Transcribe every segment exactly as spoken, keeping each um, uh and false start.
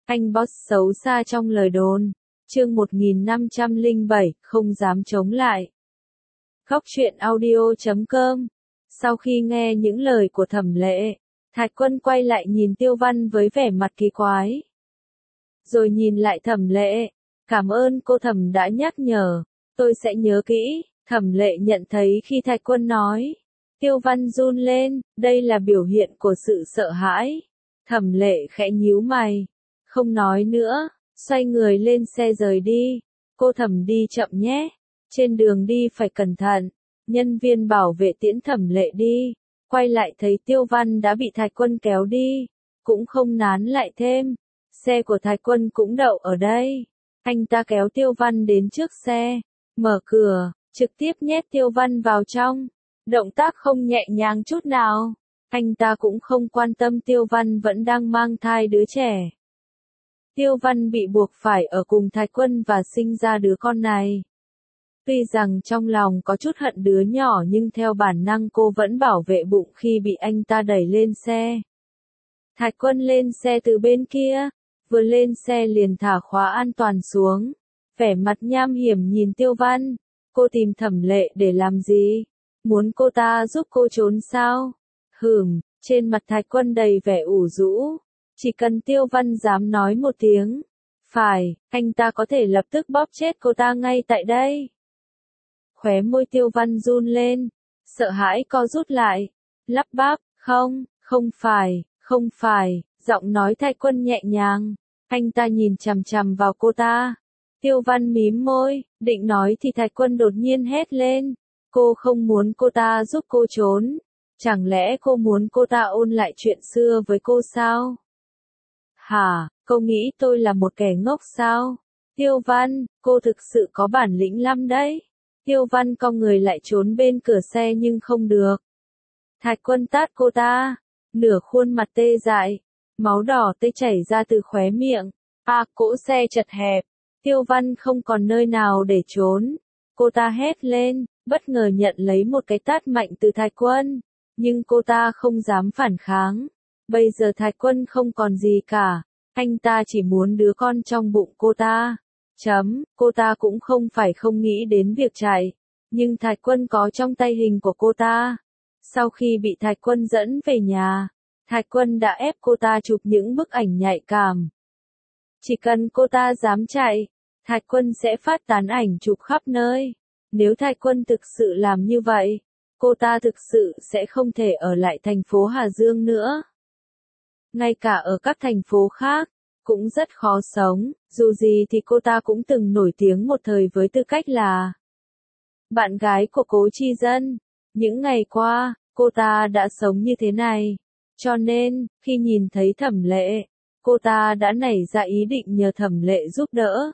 Anh boss xấu xa trong lời đồn. Chương một nghìn năm trăm lẻ bảy, không dám chống lại. Góc truyện audio chấm com. Sau khi nghe những lời của Thẩm Lệ, Thạch Quân quay lại nhìn Tiêu Văn với vẻ mặt kỳ quái. Rồi nhìn lại Thẩm Lệ, cảm ơn cô Thẩm đã nhắc nhở, tôi sẽ nhớ kỹ. Thẩm Lệ nhận thấy khi Thạch Quân nói, Tiêu Văn run lên, đây là biểu hiện của sự sợ hãi. Thẩm Lệ khẽ nhíu mày, không nói nữa, xoay người lên xe rời đi. Cô Thẩm đi chậm nhé, trên đường đi phải cẩn thận. Nhân viên bảo vệ tiễn Thẩm Lệ đi, quay lại thấy Tiêu Văn đã bị Thạch Quân kéo đi, cũng không nán lại thêm. Xe của Thạch Quân cũng đậu ở đây. Anh ta kéo Tiêu Văn đến trước xe, mở cửa, trực tiếp nhét Tiêu Văn vào trong. Động tác không nhẹ nhàng chút nào. Anh ta cũng không quan tâm Tiêu Văn vẫn đang mang thai đứa trẻ. Tiêu Văn bị buộc phải ở cùng Thạch Quân và sinh ra đứa con này. Tuy rằng trong lòng có chút hận đứa nhỏ nhưng theo bản năng cô vẫn bảo vệ bụng khi bị anh ta đẩy lên xe. Thạch Quân lên xe từ bên kia, vừa lên xe liền thả khóa an toàn xuống. Vẻ mặt nham hiểm nhìn Tiêu Văn, cô tìm Thẩm Lệ để làm gì? Muốn cô ta giúp cô trốn sao? Hừm, trên mặt Thạch Quân đầy vẻ ủ rũ. Chỉ cần Tiêu Văn dám nói một tiếng, phải, anh ta có thể lập tức bóp chết cô ta ngay tại đây. Khóe môi Tiêu Văn run lên, sợ hãi co rút lại, lắp bắp, không, không phải, không phải, giọng nói Thạch Quân nhẹ nhàng. Anh ta nhìn chằm chằm vào cô ta. Tiêu Văn mím môi, định nói thì Thạch Quân đột nhiên hét lên. Cô không muốn cô ta giúp cô trốn. Chẳng lẽ cô muốn cô ta ôn lại chuyện xưa với cô sao? Hả, cô nghĩ tôi là một kẻ ngốc sao? Tiêu Văn, cô thực sự có bản lĩnh lắm đấy. Tiêu Văn cong người lại trốn bên cửa xe nhưng không được. Thạch Quân tát cô ta, nửa khuôn mặt tê dại, máu đỏ tê chảy ra từ khóe miệng. À, cỗ xe chật hẹp, Tiêu Văn không còn nơi nào để trốn. Cô ta hét lên, bất ngờ nhận lấy một cái tát mạnh từ Thạch Quân, nhưng cô ta không dám phản kháng. Bây giờ Thạch Quân không còn gì cả, anh ta chỉ muốn đứa con trong bụng cô ta. Chấm, cô ta cũng không phải không nghĩ đến việc chạy, nhưng Thạch Quân có trong tay hình của cô ta. Sau khi bị Thạch Quân dẫn về nhà, Thạch Quân đã ép cô ta chụp những bức ảnh nhạy cảm. Chỉ cần cô ta dám chạy, Thạch Quân sẽ phát tán ảnh chụp khắp nơi. Nếu Thạch Quân thực sự làm như vậy, cô ta thực sự sẽ không thể ở lại thành phố Hà Dương nữa. Ngay cả ở các thành phố khác, cũng rất khó sống, dù gì thì cô ta cũng từng nổi tiếng một thời với tư cách là bạn gái của Cố Chi Dân. Những ngày qua, cô ta đã sống như thế này, cho nên, khi nhìn thấy Thẩm Lệ, cô ta đã nảy ra ý định nhờ Thẩm Lệ giúp đỡ.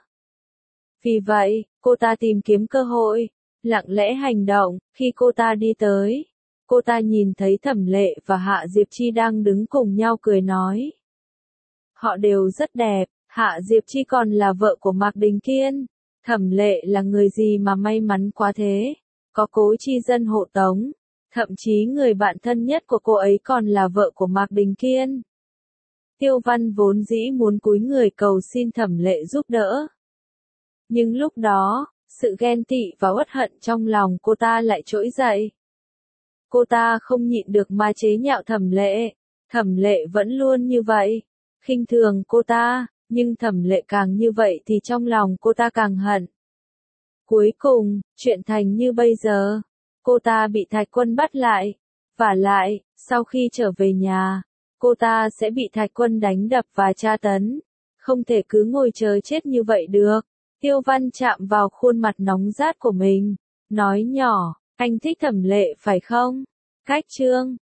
Vì vậy, cô ta tìm kiếm cơ hội, lặng lẽ hành động. Khi cô ta đi tới, cô ta nhìn thấy Thẩm Lệ và Hạ Diệp Chi đang đứng cùng nhau cười nói. Họ đều rất đẹp, Hạ Diệp Chi còn là vợ của Mạc Đình Kiên. Thẩm Lệ là người gì mà may mắn quá thế, có Cố Chi Dân hộ tống, thậm chí người bạn thân nhất của cô ấy còn là vợ của Mạc Đình Kiên. Tiêu Văn vốn dĩ muốn cúi người cầu xin Thẩm Lệ giúp đỡ. Nhưng lúc đó, sự ghen tị và uất hận trong lòng cô ta lại trỗi dậy. Cô ta không nhịn được mà chế nhạo Thẩm Lệ. Thẩm Lệ vẫn luôn như vậy, khinh thường cô ta, nhưng Thẩm Lệ càng như vậy thì trong lòng cô ta càng hận. Cuối cùng, chuyện thành như bây giờ, cô ta bị Thạch Quân bắt lại. Vả lại, sau khi trở về nhà, cô ta sẽ bị Thạch Quân đánh đập và tra tấn. Không thể cứ ngồi chờ chết như vậy được. Tiêu Văn chạm vào khuôn mặt nóng rát của mình, nói nhỏ, anh thích Thẩm Lệ phải không? Cách chương